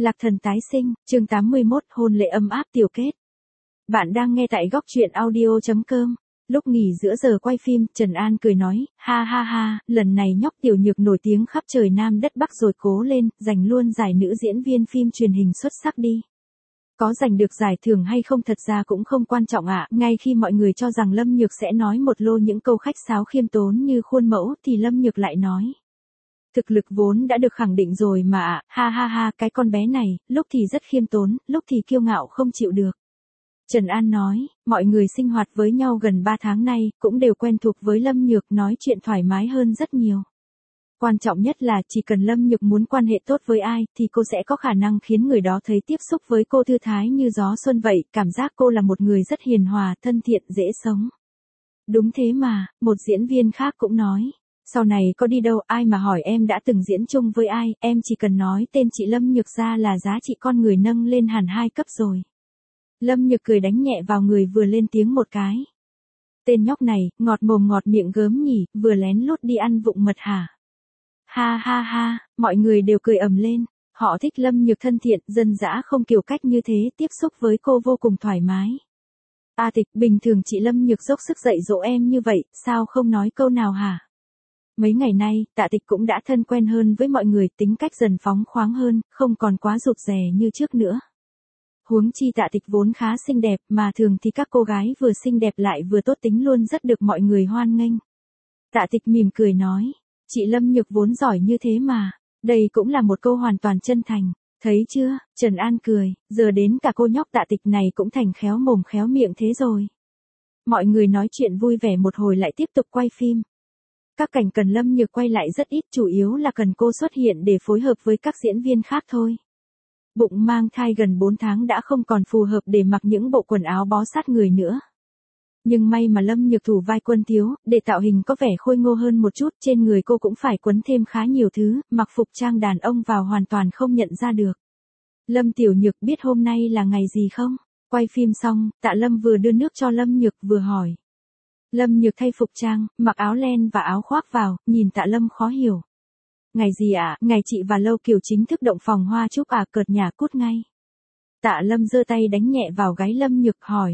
Lạc thần tái sinh, chương 81, hôn lễ ấm áp tiểu kết. Bạn đang nghe tại góc truyện audio.com. Lúc nghỉ giữa giờ quay phim, Trần An cười nói, ha ha ha, lần này nhóc tiểu nhược nổi tiếng khắp trời Nam đất Bắc rồi, cố lên, giành luôn giải nữ diễn viên phim truyền hình xuất sắc đi. Có giành được giải thưởng hay không thật ra cũng không quan trọng ạ. Ngay khi mọi người cho rằng Lâm Nhược sẽ nói một lô những câu khách sáo khiêm tốn như khuôn mẫu thì Lâm Nhược lại nói. Thực lực vốn đã được khẳng định rồi mà ạ, ha ha ha, cái con bé này, lúc thì rất khiêm tốn, lúc thì kiêu ngạo không chịu được. Trần An nói, mọi người sinh hoạt với nhau gần 3 tháng nay, cũng đều quen thuộc với Lâm Nhược, nói chuyện thoải mái hơn rất nhiều. Quan trọng nhất là chỉ cần Lâm Nhược muốn quan hệ tốt với ai, thì cô sẽ có khả năng khiến người đó thấy tiếp xúc với cô thư thái như gió xuân vậy, cảm giác cô là một người rất hiền hòa, thân thiện, dễ sống. Đúng thế mà, một diễn viên khác cũng nói. Sau này có đi đâu ai mà hỏi em đã từng diễn chung với ai, em chỉ cần nói tên chị Lâm Nhược ra là giá trị con người nâng lên hẳn 2 cấp rồi. Lâm Nhược cười đánh nhẹ vào người vừa lên tiếng một cái. Tên nhóc này, ngọt mồm ngọt miệng gớm nhỉ, vừa lén lút đi ăn vụng mật hả? Ha ha ha, mọi người đều cười ầm lên, họ thích Lâm Nhược thân thiện, dân dã không kiểu cách như thế, tiếp xúc với cô vô cùng thoải mái. A Tịch, bình thường chị Lâm Nhược dốc sức dạy dỗ em như vậy, sao không nói câu nào hả? Mấy ngày nay, Tạ Tịch cũng đã thân quen hơn với mọi người, tính cách dần phóng khoáng hơn, không còn quá rụt rè như trước nữa. Huống chi Tạ Tịch vốn khá xinh đẹp, mà thường thì các cô gái vừa xinh đẹp lại vừa tốt tính luôn rất được mọi người hoan nghênh. Tạ Tịch mỉm cười nói, chị Lâm Nhược vốn giỏi như thế mà, đây cũng là một câu hoàn toàn chân thành. Thấy chưa, Trần An cười, giờ đến cả cô nhóc Tạ Tịch này cũng thành khéo mồm khéo miệng thế rồi. Mọi người nói chuyện vui vẻ một hồi lại tiếp tục quay phim. Các cảnh cần Lâm Nhược quay lại rất ít, chủ yếu là cần cô xuất hiện để phối hợp với các diễn viên khác thôi. Bụng mang thai gần 4 tháng đã không còn phù hợp để mặc những bộ quần áo bó sát người nữa. Nhưng may mà Lâm Nhược thủ vai Quân Thiếu, để tạo hình có vẻ khôi ngô hơn một chút, trên người cô cũng phải quấn thêm khá nhiều thứ, mặc phục trang đàn ông vào hoàn toàn không nhận ra được. Lâm Tiểu Nhược biết hôm nay là ngày gì không? Quay phim xong, Tạ Lâm vừa đưa nước cho Lâm Nhược vừa hỏi. Lâm Nhược thay phục trang, mặc áo len và áo khoác vào, nhìn Tạ Lâm khó hiểu. Ngày gì ạ? Ngày chị và Lâu Kiều chính thức động phòng hoa chúc à, cợt nhả cút ngay. Tạ Lâm giơ tay đánh nhẹ vào gáy Lâm Nhược hỏi.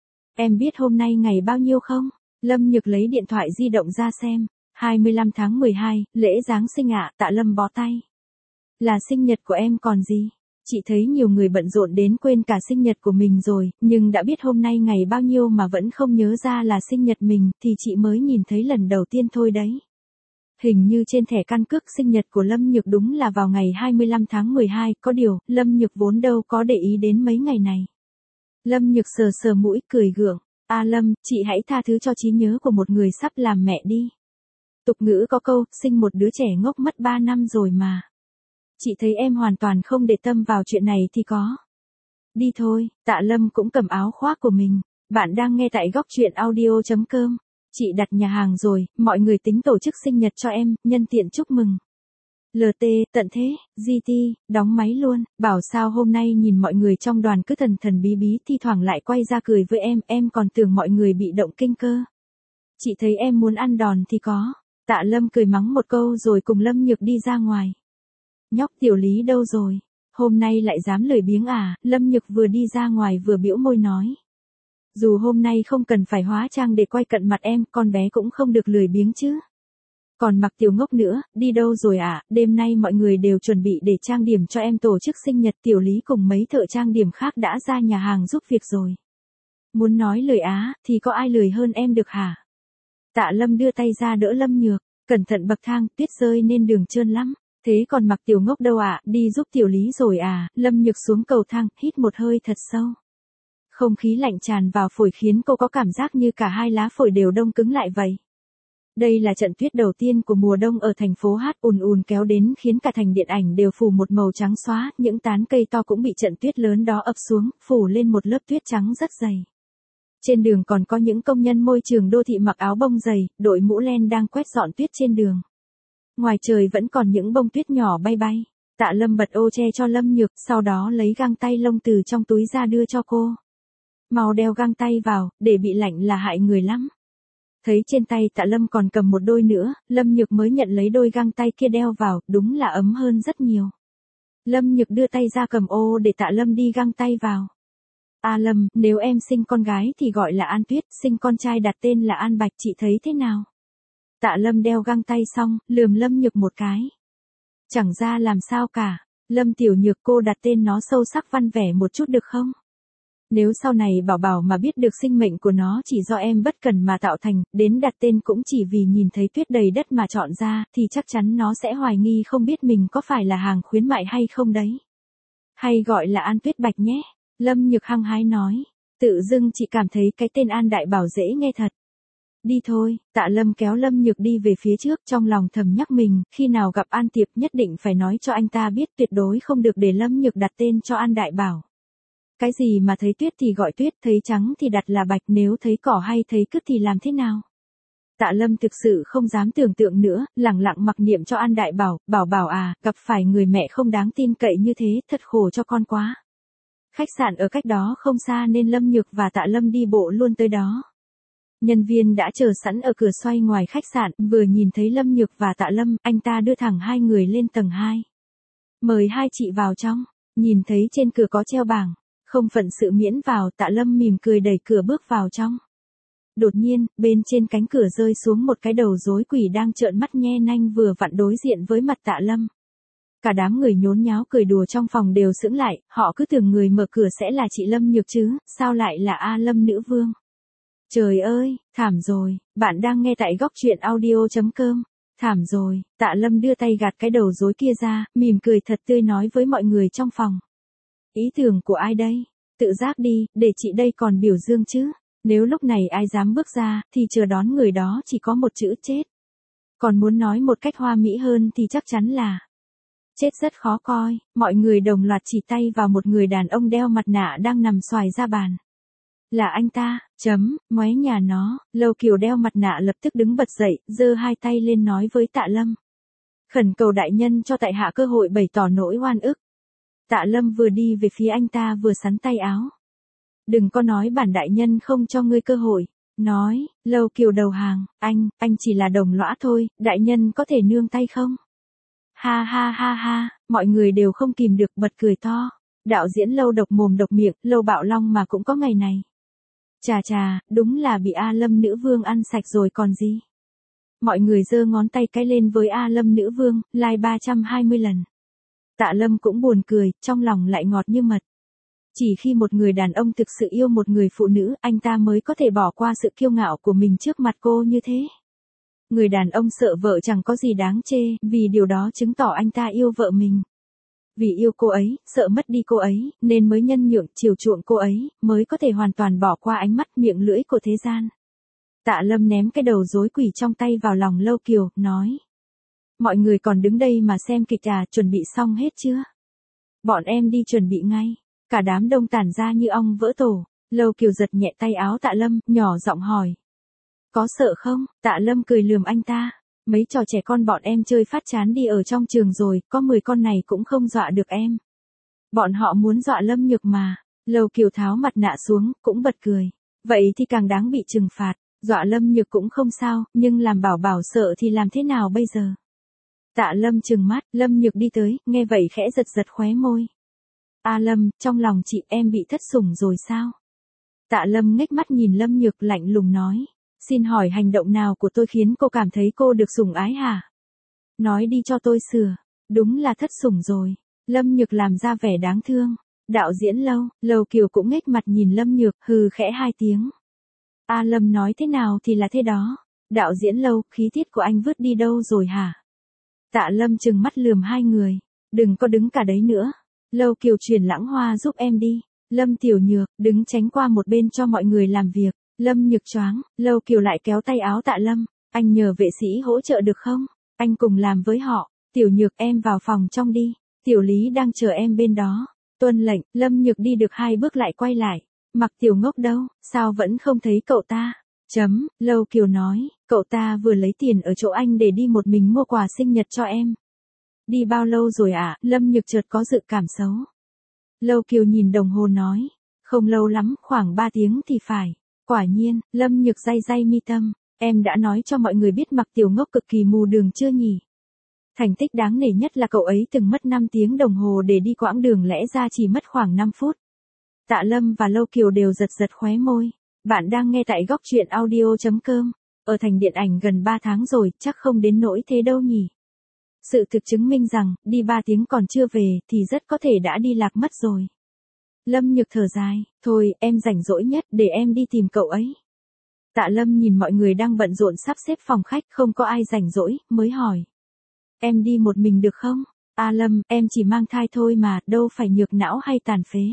Em biết hôm nay ngày bao nhiêu không? Lâm Nhược lấy điện thoại di động ra xem. 25 tháng 12, lễ Giáng sinh ạ. Tạ Lâm bó tay. Là sinh nhật của em còn gì? Chị thấy nhiều người bận rộn đến quên cả sinh nhật của mình rồi, nhưng đã biết hôm nay ngày bao nhiêu mà vẫn không nhớ ra là sinh nhật mình, thì chị mới nhìn thấy lần đầu tiên thôi đấy. Hình như trên thẻ căn cước sinh nhật của Lâm Nhược đúng là vào ngày 25 tháng 12, có điều, Lâm Nhược vốn đâu có để ý đến mấy ngày này. Lâm Nhược sờ sờ mũi cười gượng, a Lâm, chị hãy tha thứ cho trí nhớ của một người sắp làm mẹ đi. Tục ngữ có câu, sinh một đứa trẻ ngốc mất 3 năm rồi mà. Chị thấy em hoàn toàn không để tâm vào chuyện này thì có. Đi thôi, Tạ Lâm cũng cầm áo khoác của mình. Bạn đang nghe tại góc truyện audio.com. Chị đặt nhà hàng rồi, mọi người tính tổ chức sinh nhật cho em, nhân tiện chúc mừng. LT, tận thế, GT, đóng máy luôn, bảo sao hôm nay nhìn mọi người trong đoàn cứ thần thần bí bí, thi thoảng lại quay ra cười với em còn tưởng mọi người bị động kinh cơ. Chị thấy em muốn ăn đòn thì có. Tạ Lâm cười mắng một câu rồi cùng Lâm Nhược đi ra ngoài. Nhóc Tiểu Lý đâu rồi? Hôm nay lại dám lười biếng à? Lâm Nhược vừa đi ra ngoài vừa bĩu môi nói. Dù hôm nay không cần phải hóa trang để quay cận mặt em, con bé cũng không được lười biếng chứ. Còn Mặc Tiểu Ngốc nữa, đi đâu rồi ạ? Đêm nay mọi người đều chuẩn bị để trang điểm cho em tổ chức sinh nhật, Tiểu Lý cùng mấy thợ trang điểm khác đã ra nhà hàng giúp việc rồi. Muốn nói lời á, thì có ai lười hơn em được hả? Tạ Lâm đưa tay ra đỡ Lâm Nhược, cẩn thận bậc thang, tuyết rơi nên đường trơn lắm. Thế còn Mặc Tiểu Ngốc đâu ạ? Đi giúp Tiểu Lý rồi à? Lâm Nhược xuống cầu thang, hít một hơi thật sâu. Không khí lạnh tràn vào phổi khiến cô có cảm giác như cả hai lá phổi đều đông cứng lại vậy. Đây là trận tuyết đầu tiên của mùa đông ở thành phố Hát, ùn ùn kéo đến khiến cả thành điện ảnh đều phủ một màu trắng xóa, những tán cây to cũng bị trận tuyết lớn đó ập xuống, phủ lên một lớp tuyết trắng rất dày. Trên đường còn có những công nhân môi trường đô thị mặc áo bông dày, đội mũ len đang quét dọn tuyết trên đường. Ngoài trời vẫn còn những bông tuyết nhỏ bay bay. Tạ Lâm bật ô che cho Lâm Nhược, sau đó lấy găng tay lông từ trong túi ra đưa cho cô. Mau đeo găng tay vào, để bị lạnh là hại người lắm. Thấy trên tay Tạ Lâm còn cầm một đôi nữa, Lâm Nhược mới nhận lấy đôi găng tay kia đeo vào, đúng là ấm hơn rất nhiều. Lâm Nhược đưa tay ra cầm ô để Tạ Lâm đi găng tay vào. A Lâm, nếu em sinh con gái thì gọi là An Tuyết, sinh con trai đặt tên là An Bạch, chị thấy thế nào? Tạ Lâm đeo găng tay xong, lườm Lâm Nhược một cái. Chẳng ra làm sao cả. Lâm Tiểu Nhược, cô đặt tên nó sâu sắc văn vẻ một chút được không? Nếu sau này Bảo Bảo mà biết được sinh mệnh của nó chỉ do em bất cẩn mà tạo thành, đến đặt tên cũng chỉ vì nhìn thấy tuyết đầy đất mà chọn ra, thì chắc chắn nó sẽ hoài nghi không biết mình có phải là hàng khuyến mại hay không đấy. Hay gọi là An Tuyết Bạch nhé. Lâm Nhược hăng hái nói. Tự dưng chị cảm thấy cái tên An Đại Bảo dễ nghe thật. Đi thôi, Tạ Lâm kéo Lâm Nhược đi về phía trước, trong lòng thầm nhắc mình, khi nào gặp An Tiệp nhất định phải nói cho anh ta biết, tuyệt đối không được để Lâm Nhược đặt tên cho An Đại Bảo. Cái gì mà thấy tuyết thì gọi tuyết, thấy trắng thì đặt là bạch, nếu thấy cỏ hay thấy cứt thì làm thế nào? Tạ Lâm thực sự không dám tưởng tượng nữa, lẳng lặng mặc niệm cho An Đại Bảo, Bảo Bảo à, gặp phải người mẹ không đáng tin cậy như thế, thật khổ cho con quá. Khách sạn ở cách đó không xa nên Lâm Nhược và Tạ Lâm đi bộ luôn tới đó. Nhân viên đã chờ sẵn ở cửa xoay ngoài khách sạn, vừa nhìn thấy Lâm Nhược và Tạ Lâm, anh ta đưa thẳng hai người lên tầng 2. Mời hai chị vào trong, nhìn thấy trên cửa có treo bảng, không phận sự miễn vào, Tạ Lâm mỉm cười đẩy cửa bước vào trong. Đột nhiên, bên trên cánh cửa rơi xuống một cái đầu rối quỷ đang trợn mắt nhe nanh vừa vặn đối diện với mặt Tạ Lâm. Cả đám người nhốn nháo cười đùa trong phòng đều sững lại, họ cứ tưởng người mở cửa sẽ là chị Lâm Nhược chứ, sao lại là A Lâm nữ vương. Trời ơi, thảm rồi, bạn đang nghe tại góc truyện audio.com. Thảm rồi, Tạ Lâm đưa tay gạt cái đầu rối kia ra, mỉm cười thật tươi nói với mọi người trong phòng. Ý tưởng của ai đây? Tự giác đi, để chị đây còn biểu dương chứ. Nếu lúc này ai dám bước ra, thì chờ đón người đó chỉ có một chữ chết. Còn muốn nói một cách hoa mỹ hơn thì chắc chắn là chết rất khó coi. Mọi người đồng loạt chỉ tay vào một người đàn ông đeo mặt nạ đang nằm xoài ra bàn. Là anh ta, ngoé nhà nó. Lâu Kiều đeo mặt nạ lập tức đứng bật dậy, giơ hai tay lên nói với Tạ Lâm. Khẩn cầu đại nhân cho tại hạ cơ hội bày tỏ nỗi oan ức. Tạ Lâm vừa đi về phía anh ta vừa xắn tay áo. Đừng có nói bản đại nhân không cho ngươi cơ hội. Nói, Lâu Kiều đầu hàng, anh chỉ là đồng lõa thôi, đại nhân có thể nương tay không? Ha ha ha ha, mọi người đều không kìm được bật cười to. Đạo diễn Lâu độc mồm độc miệng, Lâu Bạo Long mà cũng có ngày này. Chà, đúng là bị A Lâm nữ vương ăn sạch rồi còn gì. Mọi người giơ ngón tay cái lên với A Lâm nữ vương, like 320 lần. Tạ Lâm cũng buồn cười, trong lòng lại ngọt như mật. Chỉ khi một người đàn ông thực sự yêu một người phụ nữ, anh ta mới có thể bỏ qua sự kiêu ngạo của mình trước mặt cô như thế. Người đàn ông sợ vợ chẳng có gì đáng chê, vì điều đó chứng tỏ anh ta yêu vợ mình. Vì yêu cô ấy, sợ mất đi cô ấy, nên mới nhân nhượng chiều chuộng cô ấy, mới có thể hoàn toàn bỏ qua ánh mắt miệng lưỡi của thế gian. Tạ Lâm ném cái đầu rối quỷ trong tay vào lòng Lâu Kiều, nói. Mọi người còn đứng đây mà xem kịch à, chuẩn bị xong hết chưa? Bọn em đi chuẩn bị ngay. Cả đám đông tản ra như ong vỡ tổ. Lâu Kiều giật nhẹ tay áo Tạ Lâm, nhỏ giọng hỏi. Có sợ không? Tạ Lâm cười lườm anh ta. Mấy trò trẻ con bọn em chơi phát chán đi ở trong trường rồi, có 10 con này cũng không dọa được em. Bọn họ muốn dọa Lâm Nhược mà. Lâu Kiều tháo mặt nạ xuống, cũng bật cười. Vậy thì càng đáng bị trừng phạt. Dọa Lâm Nhược cũng không sao, nhưng làm Bảo Bảo sợ thì làm thế nào bây giờ? Tạ Lâm trừng mắt, Lâm Nhược đi tới, nghe vậy khẽ giật giật khóe môi. A Lâm, trong lòng chị em bị thất sủng rồi sao? Tạ Lâm ngếch mắt nhìn Lâm Nhược lạnh lùng nói. Xin hỏi hành động nào của tôi khiến cô cảm thấy cô được sủng ái hả? Nói đi cho tôi sửa. Đúng là thất sủng rồi. Lâm Nhược làm ra vẻ đáng thương. Đạo diễn Lâu Kiều cũng ngếch mặt nhìn Lâm Nhược, hừ khẽ hai tiếng. A Lâm nói thế nào thì là thế đó. Đạo diễn Lâu, khí tiết của anh vứt đi đâu rồi hả? Tạ Lâm trừng mắt lườm hai người. Đừng có đứng cả đấy nữa. Lâu Kiều chuyển lãng hoa giúp em đi. Lâm Tiểu Nhược, đứng tránh qua một bên cho mọi người làm việc. Lâm Nhược choáng, Lâu Kiều lại kéo tay áo Tạ Lâm. Anh nhờ vệ sĩ hỗ trợ được không? Anh cùng làm với họ. Tiểu Nhược em vào phòng trong đi. Tiểu Lý đang chờ em bên đó. Tuân lệnh, Lâm Nhược đi được 2 bước lại quay lại. Mặc Tiểu Ngốc đâu, sao vẫn không thấy cậu ta? Lâu Kiều nói, cậu ta vừa lấy tiền ở chỗ anh để đi một mình mua quà sinh nhật cho em. Đi bao lâu rồi ạ? Lâm Nhược chợt có dự cảm xấu. Lâu Kiều nhìn đồng hồ nói, không lâu lắm, khoảng 3 tiếng thì phải. Quả nhiên, Lâm Nhược day day mi tâm, em đã nói cho mọi người biết Mặc Tiểu Ngốc cực kỳ mù đường chưa nhỉ? Thành tích đáng nể nhất là cậu ấy từng mất 5 tiếng đồng hồ để đi quãng đường lẽ ra chỉ mất khoảng 5 phút. Tạ Lâm và Lâu Kiều đều giật giật khóe môi. Bạn đang nghe tại góc truyện audio.com. Ở thành điện ảnh gần 3 tháng rồi, chắc không đến nỗi thế đâu nhỉ. Sự thực chứng minh rằng, đi 3 tiếng còn chưa về, thì rất có thể đã đi lạc mất rồi. Lâm Nhược thở dài, thôi, em rảnh rỗi nhất, để em đi tìm cậu ấy. Tạ Lâm nhìn mọi người đang bận rộn sắp xếp phòng khách, không có ai rảnh rỗi, mới hỏi. Em đi một mình được không? Lâm, em chỉ mang thai thôi mà, đâu phải nhược não hay tàn phế.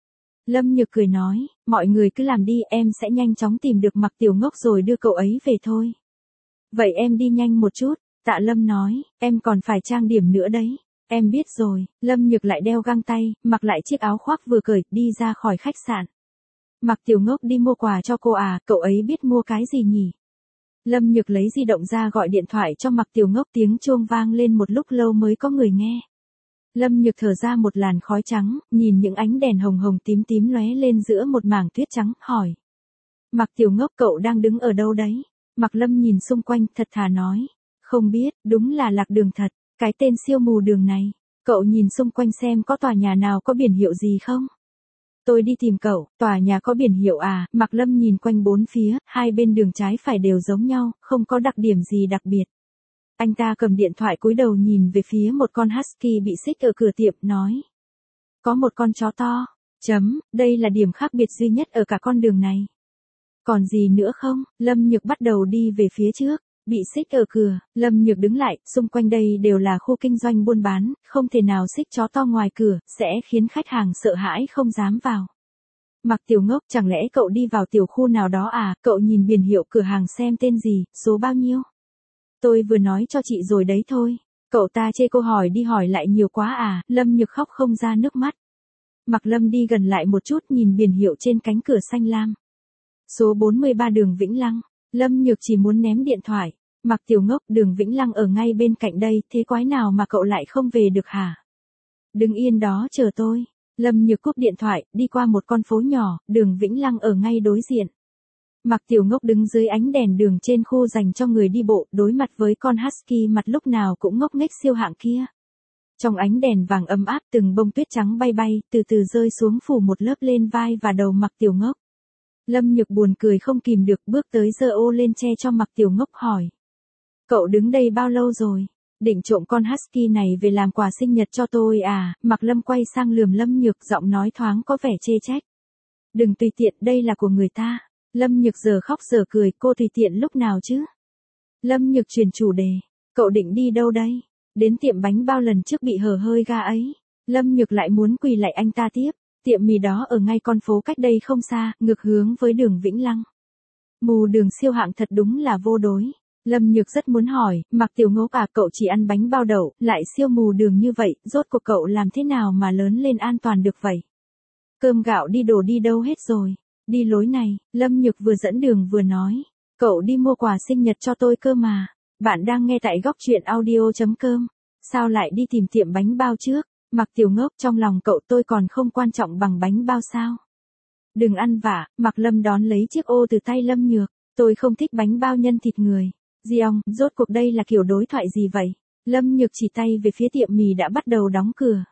Lâm Nhược cười nói, mọi người cứ làm đi, em sẽ nhanh chóng tìm được Mặc Tiểu Ngốc rồi đưa cậu ấy về thôi. Vậy em đi nhanh một chút, Tạ Lâm nói, em còn phải trang điểm nữa đấy. Em biết rồi, Lâm Nhược lại đeo găng tay, mặc lại chiếc áo khoác vừa cởi, đi ra khỏi khách sạn. Mặc Tiểu Ngốc đi mua quà cho cô à, cậu ấy biết mua cái gì nhỉ? Lâm Nhược lấy di động ra gọi điện thoại cho Mặc Tiểu Ngốc, tiếng chuông vang lên một lúc lâu mới có người nghe. Lâm Nhược thở ra một làn khói trắng, nhìn những ánh đèn hồng hồng tím tím lóe lên giữa một mảng tuyết trắng, hỏi. Mặc Tiểu Ngốc, cậu đang đứng ở đâu đấy? Mặc Lâm nhìn xung quanh, thật thà nói. Không biết, đúng là lạc đường thật, cái tên siêu mù đường này. Cậu nhìn xung quanh xem có tòa nhà nào có biển hiệu gì không? Tôi đi tìm cậu, tòa nhà có biển hiệu à? Mặc Lâm nhìn quanh bốn phía, hai bên đường trái phải đều giống nhau, không có đặc điểm gì đặc biệt. Anh ta cầm điện thoại cúi đầu nhìn về phía một con husky bị xích ở cửa tiệm, nói. Có một con chó to. Đây là điểm khác biệt duy nhất ở cả con đường này. Còn gì nữa không? Lâm Nhược bắt đầu đi về phía trước. Bị xích ở cửa, Lâm Nhược đứng lại, xung quanh đây đều là khu kinh doanh buôn bán, không thể nào xích chó to ngoài cửa, sẽ khiến khách hàng sợ hãi không dám vào. Mặc Tiểu Ngốc, chẳng lẽ cậu đi vào tiểu khu nào đó à? Cậu nhìn biển hiệu cửa hàng xem tên gì, số bao nhiêu? Tôi vừa nói cho chị rồi đấy thôi. Cậu ta chê cô hỏi đi hỏi lại nhiều quá à? Lâm Nhược khóc không ra nước mắt. Mặc Lâm đi gần lại một chút, nhìn biển hiệu trên cánh cửa xanh lam. Số 43 đường Vĩnh Lăng. Lâm Nhược chỉ muốn ném điện thoại. Mặc Tiểu Ngốc, đường Vĩnh Lăng ở ngay bên cạnh đây, thế quái nào mà cậu lại không về được hả? Đứng yên đó chờ tôi. Lâm Nhược cúp điện thoại, đi qua một con phố nhỏ, đường Vĩnh Lăng ở ngay đối diện. Mặc Tiểu Ngốc đứng dưới ánh đèn đường trên khu dành cho người đi bộ, đối mặt với con husky mặt lúc nào cũng ngốc nghếch siêu hạng kia. Trong ánh đèn vàng ấm áp, từng bông tuyết trắng bay bay, từ từ rơi xuống phủ một lớp lên vai và đầu Mặc Tiểu Ngốc. Lâm Nhược buồn cười không kìm được, bước tới giơ ô lên che cho Mặc Tiểu Ngốc, hỏi. Cậu đứng đây bao lâu rồi? Định trộm con husky này về làm quà sinh nhật cho tôi à? Mặc Lâm quay sang lườm Lâm Nhược, giọng nói thoáng có vẻ chê trách. Đừng tùy tiện, đây là của người ta. Lâm Nhược giờ khóc giờ cười, cô tùy tiện lúc nào chứ? Lâm Nhược chuyển chủ đề. Cậu định đi đâu đây? Đến tiệm bánh bao lần trước bị hở hơi ga ấy. Lâm Nhược lại muốn quỳ lại anh ta tiếp. Tiệm mì đó ở ngay con phố cách đây không xa, ngược hướng với đường Vĩnh Lăng. Mù đường siêu hạng thật đúng là vô đối. Lâm Nhược rất muốn hỏi, Mặc Tiểu Ngốc à, cậu chỉ ăn bánh bao đậu, lại siêu mù đường như vậy, rốt cuộc cậu làm thế nào mà lớn lên an toàn được vậy? Cơm gạo đi đổ đi đâu hết rồi? Đi lối này, Lâm Nhược vừa dẫn đường vừa nói. Cậu đi mua quà sinh nhật cho tôi cơ mà. Bạn đang nghe tại góc truyện audio.com. Sao lại đi tìm tiệm bánh bao trước? Mặc Tiểu Ngốc, trong lòng cậu tôi còn không quan trọng bằng bánh bao sao? Đừng ăn vạ, Mặc Lâm đón lấy chiếc ô từ tay Lâm Nhược. Tôi không thích bánh bao nhân thịt người. Giong, rốt cuộc đây là kiểu đối thoại gì vậy? Lâm Nhược chỉ tay về phía tiệm mì đã bắt đầu đóng cửa.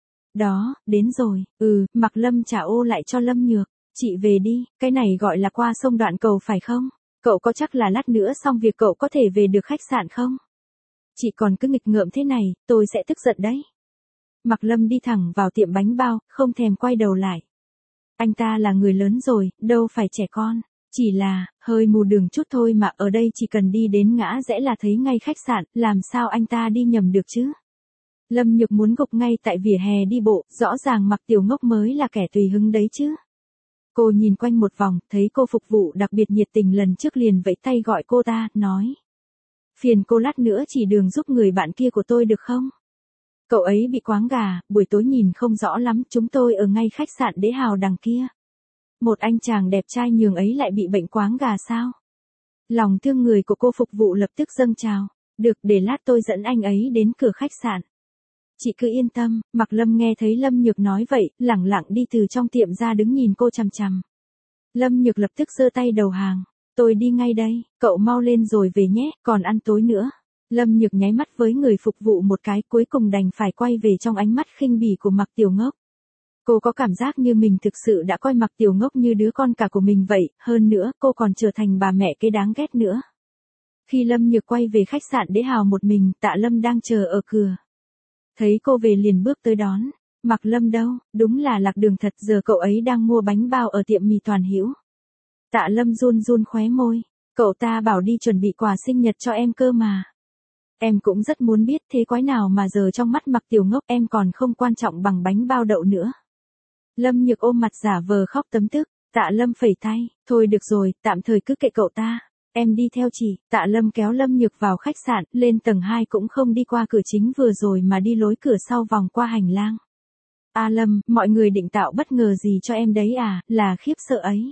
Đó, đến rồi. Mặc Lâm trả ô lại cho Lâm Nhược. Chị về đi, cái này gọi là qua sông đoạn cầu phải không? Cậu có chắc là lát nữa xong việc cậu có thể về được khách sạn không? Chị còn cứ nghịch ngợm thế này, tôi sẽ tức giận đấy. Mặc Lâm đi thẳng vào tiệm bánh bao, không thèm quay đầu lại. Anh ta là người lớn rồi, đâu phải trẻ con. Chỉ là, hơi mù đường chút thôi mà, ở đây chỉ cần đi đến ngã rẽ là thấy ngay khách sạn, làm sao anh ta đi nhầm được chứ? Lâm Nhược muốn gục ngay tại vỉa hè đi bộ, rõ ràng Mặc Tiểu Ngốc mới là kẻ tùy hứng đấy chứ. Cô nhìn quanh một vòng, thấy cô phục vụ đặc biệt nhiệt tình lần trước liền vẫy tay gọi cô ta, nói. Phiền cô lát nữa chỉ đường giúp người bạn kia của tôi được không? Cậu ấy bị quáng gà, buổi tối nhìn không rõ lắm, chúng tôi ở ngay khách sạn Đế Hào đằng kia. Một anh chàng đẹp trai nhường ấy lại bị bệnh quáng gà sao? Lòng thương người của cô phục vụ lập tức dâng trào. Được, để lát tôi dẫn anh ấy đến cửa khách sạn. Chị cứ yên tâm. Mặc Lâm nghe thấy Lâm Nhược nói vậy, lẳng lặng đi từ trong tiệm ra đứng nhìn cô chằm chằm. Lâm Nhược lập tức giơ tay đầu hàng. Tôi đi ngay đây, cậu mau lên rồi về nhé, còn ăn tối nữa. Lâm Nhược nháy mắt với người phục vụ một cái, cuối cùng đành phải quay về trong ánh mắt khinh bỉ của Mạc Tiểu Ngốc. Cô có cảm giác như mình thực sự đã coi Mạc Tiểu Ngốc như đứa con cả của mình vậy, hơn nữa cô còn trở thành bà mẹ kế đáng ghét nữa. Khi Lâm Nhược quay về khách sạn Đế Hào một mình, Tạ Lâm đang chờ ở cửa. Thấy cô về liền bước tới đón. Mạc Lâm đâu, đúng là lạc đường thật, giờ cậu ấy đang mua bánh bao ở tiệm mì Toàn Hữu. Tạ Lâm run run khóe môi, cậu ta bảo đi chuẩn bị quà sinh nhật cho em cơ mà. Em cũng rất muốn biết thế quái nào mà giờ trong mắt Mạc Tiểu Ngốc em còn không quan trọng bằng bánh bao đậu nữa. Lâm Nhược ôm mặt giả vờ khóc tấm tức, Tạ Lâm phẩy tay, thôi được rồi, tạm thời cứ kệ cậu ta. Em đi theo chị. Tạ Lâm kéo Lâm Nhược vào khách sạn, lên tầng 2 cũng không đi qua cửa chính vừa rồi mà đi lối cửa sau vòng qua hành lang. A Lâm, mọi người định tạo bất ngờ gì cho em đấy à, là khiếp sợ ấy.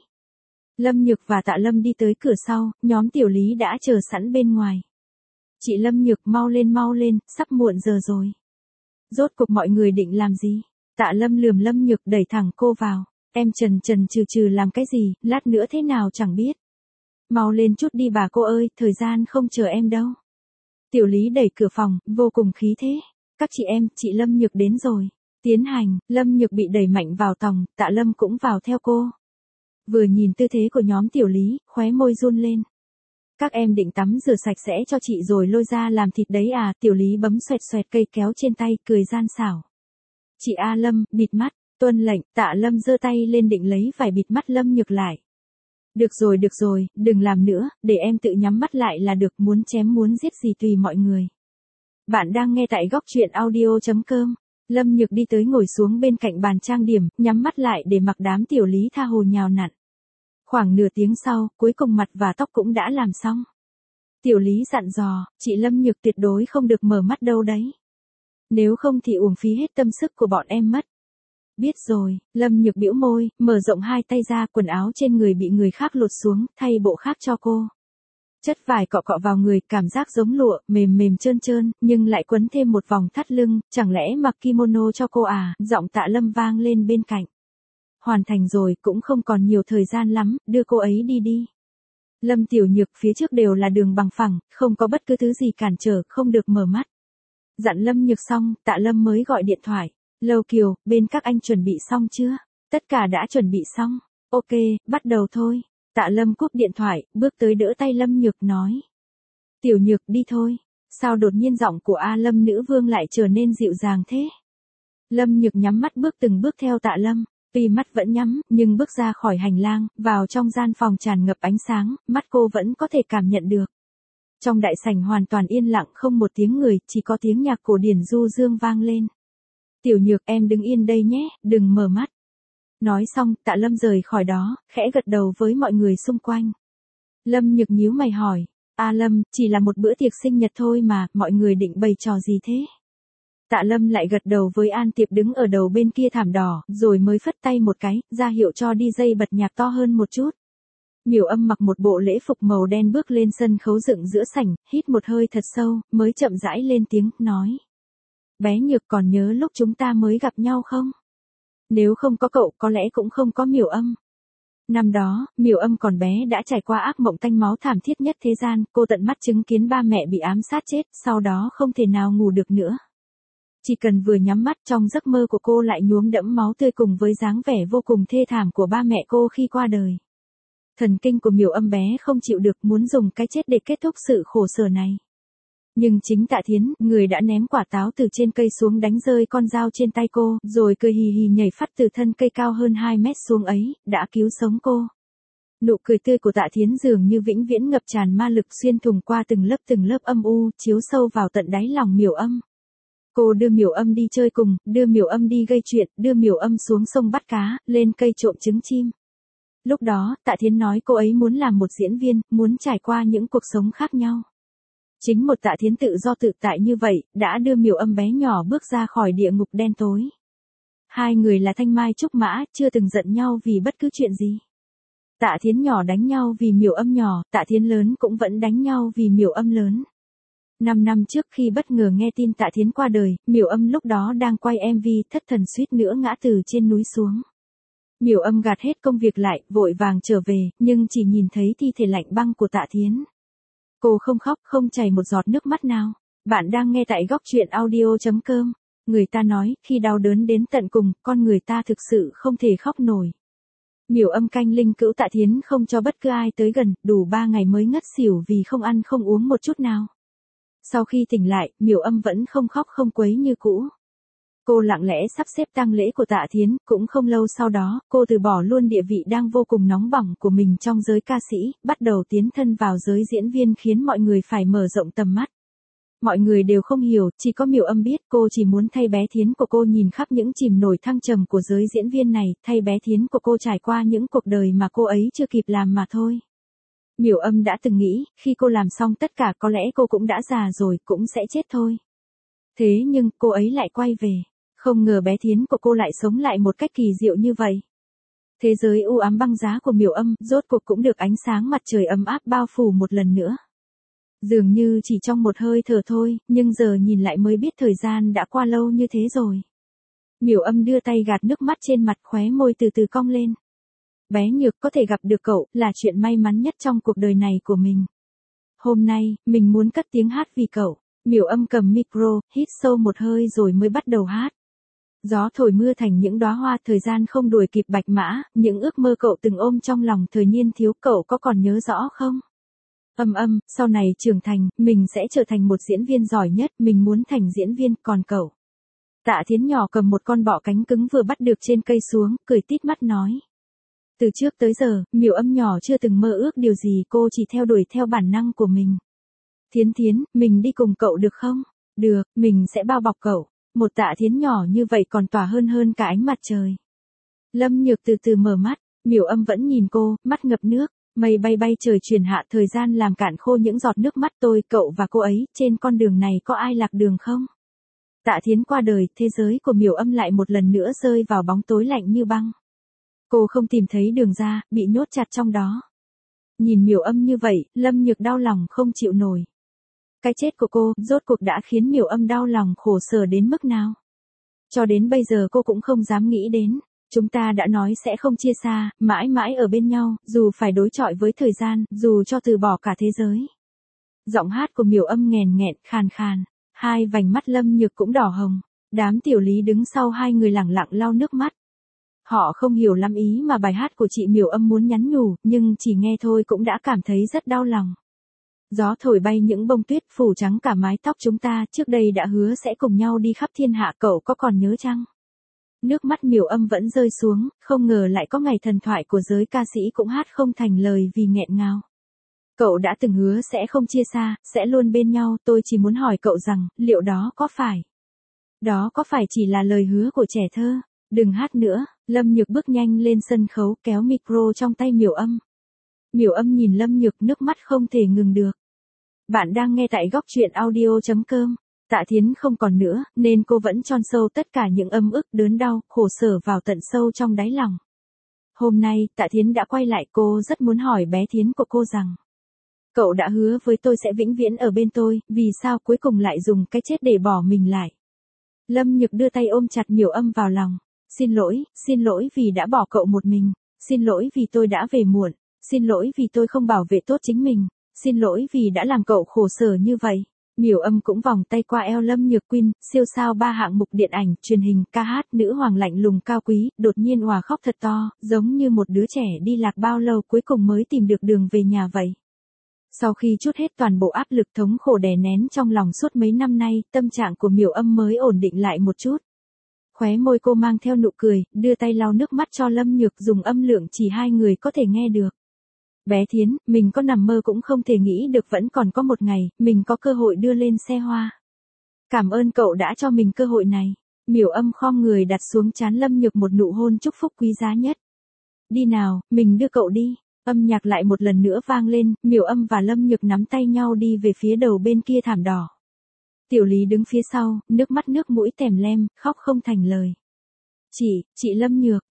Lâm Nhược và Tạ Lâm đi tới cửa sau, nhóm Tiểu Lý đã chờ sẵn bên ngoài. Chị Lâm Nhược mau lên, sắp muộn giờ rồi. Rốt cuộc mọi người định làm gì? Tạ Lâm lườm Lâm Nhược đẩy thẳng cô vào. Em trần trừ làm cái gì, lát nữa thế nào chẳng biết. Mau lên chút đi bà cô ơi, thời gian không chờ em đâu. Tiểu Lý đẩy cửa phòng, vô cùng khí thế. Các chị em, chị Lâm Nhược đến rồi. Tiến hành, Lâm Nhược bị đẩy mạnh vào tòng, Tạ Lâm cũng vào theo cô. Vừa nhìn tư thế của nhóm Tiểu Lý, khóe môi run lên. Các em định tắm rửa sạch sẽ cho chị rồi lôi ra làm thịt đấy à, Tiểu Lý bấm xoẹt cây kéo trên tay, cười gian xảo. Chị A Lâm, bịt mắt, tuân lệnh, Tạ Lâm giơ tay lên định lấy vải bịt mắt Lâm Nhược lại. Được rồi, đừng làm nữa, để em tự nhắm mắt lại là được, muốn chém muốn giết gì tùy mọi người. Bạn đang nghe tại góc truyện audio.com. Lâm Nhược đi tới ngồi xuống bên cạnh bàn trang điểm, nhắm mắt lại để mặc đám Tiểu Lý tha hồ nhào nặn. Khoảng nửa tiếng sau, cuối cùng mặt và tóc cũng đã làm xong. Tiểu Lý dặn dò, chị Lâm Nhược tuyệt đối không được mở mắt đâu đấy. Nếu không thì uổng phí hết tâm sức của bọn em mất. Biết rồi, Lâm Nhược bĩu môi, mở rộng hai tay ra, quần áo trên người bị người khác lột xuống, thay bộ khác cho cô. Chất vải cọ vào người, cảm giác giống lụa, mềm trơn, nhưng lại quấn thêm một vòng thắt lưng, chẳng lẽ mặc kimono cho cô à, giọng Tạ Lâm vang lên bên cạnh. Hoàn thành rồi, cũng không còn nhiều thời gian lắm, đưa cô ấy đi. Lâm Tiểu Nhược, phía trước đều là đường bằng phẳng, không có bất cứ thứ gì cản trở, không được mở mắt. Dặn Lâm Nhược xong, Tạ Lâm mới gọi điện thoại. Lâu Kiều, bên các anh chuẩn bị xong chưa? Tất cả đã chuẩn bị xong. Ok, bắt đầu thôi. Tạ Lâm cúp điện thoại, bước tới đỡ tay Lâm Nhược nói. Tiểu Nhược đi thôi. Sao đột nhiên giọng của A Lâm nữ vương lại trở nên dịu dàng thế? Lâm Nhược nhắm mắt bước từng bước theo Tạ Lâm. Tuy mắt vẫn nhắm, nhưng bước ra khỏi hành lang, vào trong gian phòng tràn ngập ánh sáng, mắt cô vẫn có thể cảm nhận được. Trong đại sảnh hoàn toàn yên lặng, không một tiếng người, chỉ có tiếng nhạc cổ điển du dương vang lên. Tiểu Nhược, em đứng yên đây nhé, đừng mở mắt. Nói xong, Tạ Lâm rời khỏi đó, khẽ gật đầu với mọi người xung quanh. Lâm Nhược nhíu mày hỏi, A Lâm, chỉ là một bữa tiệc sinh nhật thôi mà, mọi người định bày trò gì thế? Tạ Lâm lại gật đầu với An Tiệp đứng ở đầu bên kia thảm đỏ, rồi mới phất tay một cái, ra hiệu cho DJ bật nhạc to hơn một chút. Miểu Âm mặc một bộ lễ phục màu đen bước lên sân khấu dựng giữa sảnh, hít một hơi thật sâu, mới chậm rãi lên tiếng, nói. Bé Nhược, còn nhớ lúc chúng ta mới gặp nhau không? Nếu không có cậu, có lẽ cũng không có Miểu Âm. Năm đó, Miểu Âm còn bé đã trải qua ác mộng tanh máu thảm thiết nhất thế gian, cô tận mắt chứng kiến ba mẹ bị ám sát chết, sau đó không thể nào ngủ được nữa. Chỉ cần vừa nhắm mắt, trong giấc mơ của cô lại nhuốm đẫm máu tươi cùng với dáng vẻ vô cùng thê thảm của ba mẹ cô khi qua đời. Thần kinh của Miểu Âm bé không chịu được, muốn dùng cái chết để kết thúc sự khổ sở này. Nhưng chính Tạ Thiến, người đã ném quả táo từ trên cây xuống đánh rơi con dao trên tay cô, rồi cười hì hì nhảy phắt từ thân cây cao hơn 2 mét xuống ấy, đã cứu sống cô. Nụ cười tươi của Tạ Thiến dường như vĩnh viễn ngập tràn ma lực xuyên thủng qua từng lớp âm u, chiếu sâu vào tận đáy lòng Miểu Âm. Cô đưa Miểu Âm đi chơi cùng, đưa Miểu Âm đi gây chuyện, đưa Miểu Âm xuống sông bắt cá, lên cây trộm trứng chim. Lúc đó, Tạ Thiến nói cô ấy muốn làm một diễn viên, muốn trải qua những cuộc sống khác nhau. Chính một Tạ Thiến tự do tự tại như vậy, đã đưa Miểu Âm bé nhỏ bước ra khỏi địa ngục đen tối. Hai người là thanh mai trúc mã, chưa từng giận nhau vì bất cứ chuyện gì. Tạ Thiến nhỏ đánh nhau vì Miểu Âm nhỏ, Tạ Thiến lớn cũng vẫn đánh nhau vì Miểu Âm lớn. 5 năm trước khi bất ngờ nghe tin Tạ Thiến qua đời, Miểu Âm lúc đó đang quay MV, thất thần suýt nữa ngã từ trên núi xuống. Miểu Âm gạt hết công việc lại, vội vàng trở về, nhưng chỉ nhìn thấy thi thể lạnh băng của Tạ Thiến. Cô không khóc, không chảy một giọt nước mắt nào. Bạn đang nghe tại góc chuyện audio.com. Người ta nói, khi đau đớn đến tận cùng, con người ta thực sự không thể khóc nổi. Miểu Âm canh linh cữu Tạ Thiến không cho bất cứ ai tới gần, đủ 3 ngày mới ngất xỉu vì không ăn không uống một chút nào. Sau khi tỉnh lại, Miểu Âm vẫn không khóc không quấy như cũ. Cô lặng lẽ sắp xếp tang lễ của Tạ Thiến, cũng không lâu sau đó, cô từ bỏ luôn địa vị đang vô cùng nóng bỏng của mình trong giới ca sĩ, bắt đầu tiến thân vào giới diễn viên khiến mọi người phải mở rộng tầm mắt. Mọi người đều không hiểu, chỉ có Miểu Âm biết cô chỉ muốn thay bé Thiến của cô nhìn khắp những chìm nổi thăng trầm của giới diễn viên này, thay bé Thiến của cô trải qua những cuộc đời mà cô ấy chưa kịp làm mà thôi. Miểu Âm đã từng nghĩ, khi cô làm xong tất cả có lẽ cô cũng đã già rồi, cũng sẽ chết thôi. Thế nhưng, cô ấy lại quay về. Không ngờ bé Thiến của cô lại sống lại một cách kỳ diệu như vậy. Thế giới u ám băng giá của Miểu Âm, rốt cuộc cũng được ánh sáng mặt trời ấm áp bao phủ một lần nữa. Dường như chỉ trong một hơi thở thôi, nhưng giờ nhìn lại mới biết thời gian đã qua lâu như thế rồi. Miểu Âm đưa tay gạt nước mắt trên mặt, khóe môi từ từ cong lên. Bé Nhược có thể gặp được cậu, là chuyện may mắn nhất trong cuộc đời này của mình. Hôm nay, mình muốn cất tiếng hát vì cậu. Miểu Âm cầm micro, hít sâu một hơi rồi mới bắt đầu hát. Gió thổi mưa thành những đóa hoa, thời gian không đuổi kịp bạch mã, những ước mơ cậu từng ôm trong lòng thời niên thiếu, cậu có còn nhớ rõ không? Âm, sau này trưởng thành, mình sẽ trở thành một diễn viên giỏi nhất, mình muốn thành diễn viên, còn cậu? Tạ Thiến nhỏ cầm một con bọ cánh cứng vừa bắt được trên cây xuống, cười tít mắt nói. Từ trước tới giờ, Miểu Âm nhỏ chưa từng mơ ước điều gì, cô chỉ theo đuổi theo bản năng của mình. Thiến, mình đi cùng cậu được không? Được, mình sẽ bao bọc cậu. Một Tạ Thiến nhỏ như vậy còn tỏa hơn cả ánh mặt trời. Lâm Nhược từ từ mở mắt, Miểu Âm vẫn nhìn cô, mắt ngập nước, mây bay trời chuyển hạ, thời gian làm cạn khô những giọt nước mắt tôi, cậu và cô ấy, trên con đường này có ai lạc đường không? Tạ Thiến qua đời, thế giới của Miểu Âm lại một lần nữa rơi vào bóng tối lạnh như băng. Cô không tìm thấy đường ra, bị nhốt chặt trong đó. Nhìn Miểu Âm như vậy, Lâm Nhược đau lòng không chịu nổi. Cái chết của cô, rốt cuộc đã khiến Miểu Âm đau lòng khổ sở đến mức nào? Cho đến bây giờ cô cũng không dám nghĩ đến. Chúng ta đã nói sẽ không chia xa, mãi mãi ở bên nhau, dù phải đối chọi với thời gian, dù cho từ bỏ cả thế giới. Giọng hát của Miểu Âm nghèn nghẹn, khàn khàn. Hai vành mắt Lâm Nhược cũng đỏ hồng. Đám tiểu lý đứng sau hai người lẳng lặng lau nước mắt. Họ không hiểu lắm ý mà bài hát của chị Miểu Âm muốn nhắn nhủ, nhưng chỉ nghe thôi cũng đã cảm thấy rất đau lòng. Gió thổi bay những bông tuyết, phủ trắng cả mái tóc chúng ta, trước đây đã hứa sẽ cùng nhau đi khắp thiên hạ, cậu có còn nhớ chăng? Nước mắt Miểu Âm vẫn rơi xuống, không ngờ lại có ngày thần thoại của giới ca sĩ cũng hát không thành lời vì nghẹn ngào. Cậu đã từng hứa sẽ không chia xa, sẽ luôn bên nhau, tôi chỉ muốn hỏi cậu rằng, liệu đó có phải chỉ là lời hứa của trẻ thơ? Đừng hát nữa. Lâm Nhược bước nhanh lên sân khấu, kéo micro trong tay Miểu Âm. Miểu Âm nhìn Lâm Nhược, nước mắt không thể ngừng được. Bạn đang nghe tại góc chuyện audio.com. Tạ Thiến không còn nữa, nên cô vẫn chôn sâu tất cả những âm ức, đớn đau, khổ sở vào tận sâu trong đáy lòng. Hôm nay, Tạ Thiến đã quay lại, cô rất muốn hỏi bé Thiến của cô rằng. Cậu đã hứa với tôi sẽ vĩnh viễn ở bên tôi, vì sao cuối cùng lại dùng cái chết để bỏ mình lại? Lâm Nhược đưa tay ôm chặt Miểu Âm vào lòng. Xin lỗi vì đã bỏ cậu một mình. Xin lỗi vì tôi đã về muộn. Xin lỗi vì tôi không bảo vệ tốt chính mình. Xin lỗi vì đã làm cậu khổ sở như vậy. Miểu Âm cũng vòng tay qua eo Lâm Nhược. Queen, siêu sao 3 hạng mục điện ảnh, truyền hình, ca hát, nữ hoàng lạnh lùng cao quý, đột nhiên òa khóc thật to, giống như một đứa trẻ đi lạc bao lâu cuối cùng mới tìm được đường về nhà vậy. Sau khi trút hết toàn bộ áp lực thống khổ đè nén trong lòng suốt mấy năm nay, tâm trạng của Miểu Âm mới ổn định lại một chút. Khóe môi cô mang theo nụ cười, đưa tay lau nước mắt cho Lâm Nhược, dùng âm lượng chỉ hai người có thể nghe được. Bé Thiến, mình có nằm mơ cũng không thể nghĩ được vẫn còn có một ngày, mình có cơ hội đưa lên xe hoa. Cảm ơn cậu đã cho mình cơ hội này. Miểu Âm khom người đặt xuống trán Lâm Nhược một nụ hôn chúc phúc quý giá nhất. Đi nào, mình đưa cậu đi. Âm nhạc lại một lần nữa vang lên, Miểu Âm và Lâm Nhược nắm tay nhau đi về phía đầu bên kia thảm đỏ. Tiểu Lý đứng phía sau, nước mắt nước mũi tèm lem, khóc không thành lời. Chị Lâm Nhược,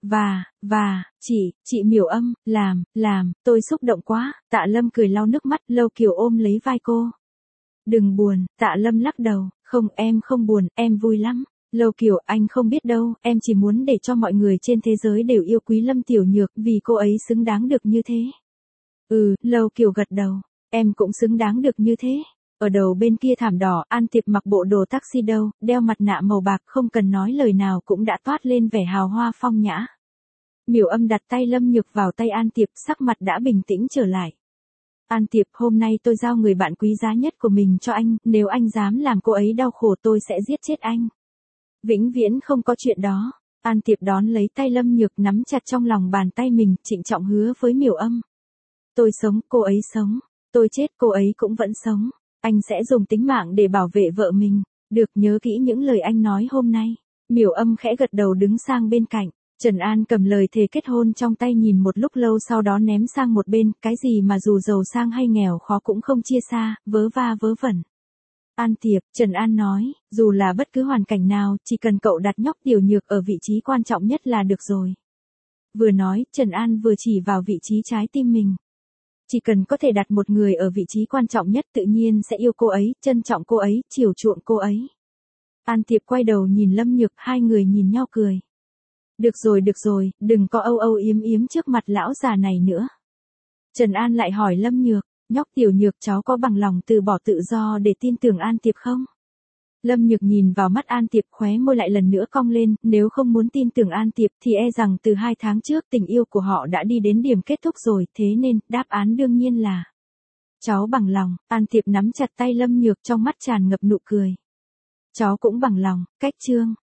chị Miểu Âm, tôi xúc động quá. Tạ Lâm cười lau nước mắt, Lâu Kiều ôm lấy vai cô. Đừng buồn, Tạ Lâm lắc đầu, không, em không buồn, em vui lắm. Lâu Kiều, anh không biết đâu, em chỉ muốn để cho mọi người trên thế giới đều yêu quý Lâm Tiểu Nhược, vì cô ấy xứng đáng được như thế. Lâu Kiều gật đầu. Em cũng xứng đáng được như thế. Ở đầu bên kia thảm đỏ, An Tiệp mặc bộ đồ taxi đâu, đeo mặt nạ màu bạc, không cần nói lời nào cũng đã toát lên vẻ hào hoa phong nhã. Miểu Âm đặt tay Lâm Nhược vào tay An Tiệp, sắc mặt đã bình tĩnh trở lại. An Tiệp, hôm nay tôi giao người bạn quý giá nhất của mình cho anh, nếu anh dám làm cô ấy đau khổ tôi sẽ giết chết anh. Vĩnh viễn không có chuyện đó. An Tiệp đón lấy tay Lâm Nhược nắm chặt trong lòng bàn tay mình, trịnh trọng hứa với Miểu Âm. Tôi sống, cô ấy sống. Tôi chết, cô ấy cũng vẫn sống. Anh sẽ dùng tính mạng để bảo vệ vợ mình. Được, nhớ kỹ những lời anh nói hôm nay. Miểu Âm khẽ gật đầu đứng sang bên cạnh. Trần An cầm lời thề kết hôn trong tay nhìn một lúc lâu sau đó ném sang một bên, cái gì mà dù giàu sang hay nghèo khó cũng không chia xa, vớ va vớ vẩn. An Tiệp, Trần An nói, dù là bất cứ hoàn cảnh nào, chỉ cần cậu đặt nhóc Tiểu Nhược ở vị trí quan trọng nhất là được rồi. Vừa nói, Trần An vừa chỉ vào vị trí trái tim mình. Chỉ cần có thể đặt một người ở vị trí quan trọng nhất tự nhiên sẽ yêu cô ấy, trân trọng cô ấy, chiều chuộng cô ấy. An Tiệp quay đầu nhìn Lâm Nhược, hai người nhìn nhau cười. Được rồi, đừng có âu âu yếm yếm trước mặt lão già này nữa. Trần An lại hỏi Lâm Nhược, nhóc Tiểu Nhược cháu có bằng lòng từ bỏ tự do để tin tưởng An Tiệp không? Lâm Nhược nhìn vào mắt An Tiệp, khóe môi lại lần nữa cong lên, nếu không muốn tin tưởng An Tiệp thì e rằng từ 2 tháng trước tình yêu của họ đã đi đến điểm kết thúc rồi, thế nên, đáp án đương nhiên là cháu bằng lòng. An Tiệp nắm chặt tay Lâm Nhược, trong mắt tràn ngập nụ cười. Cháu cũng bằng lòng. Cách chương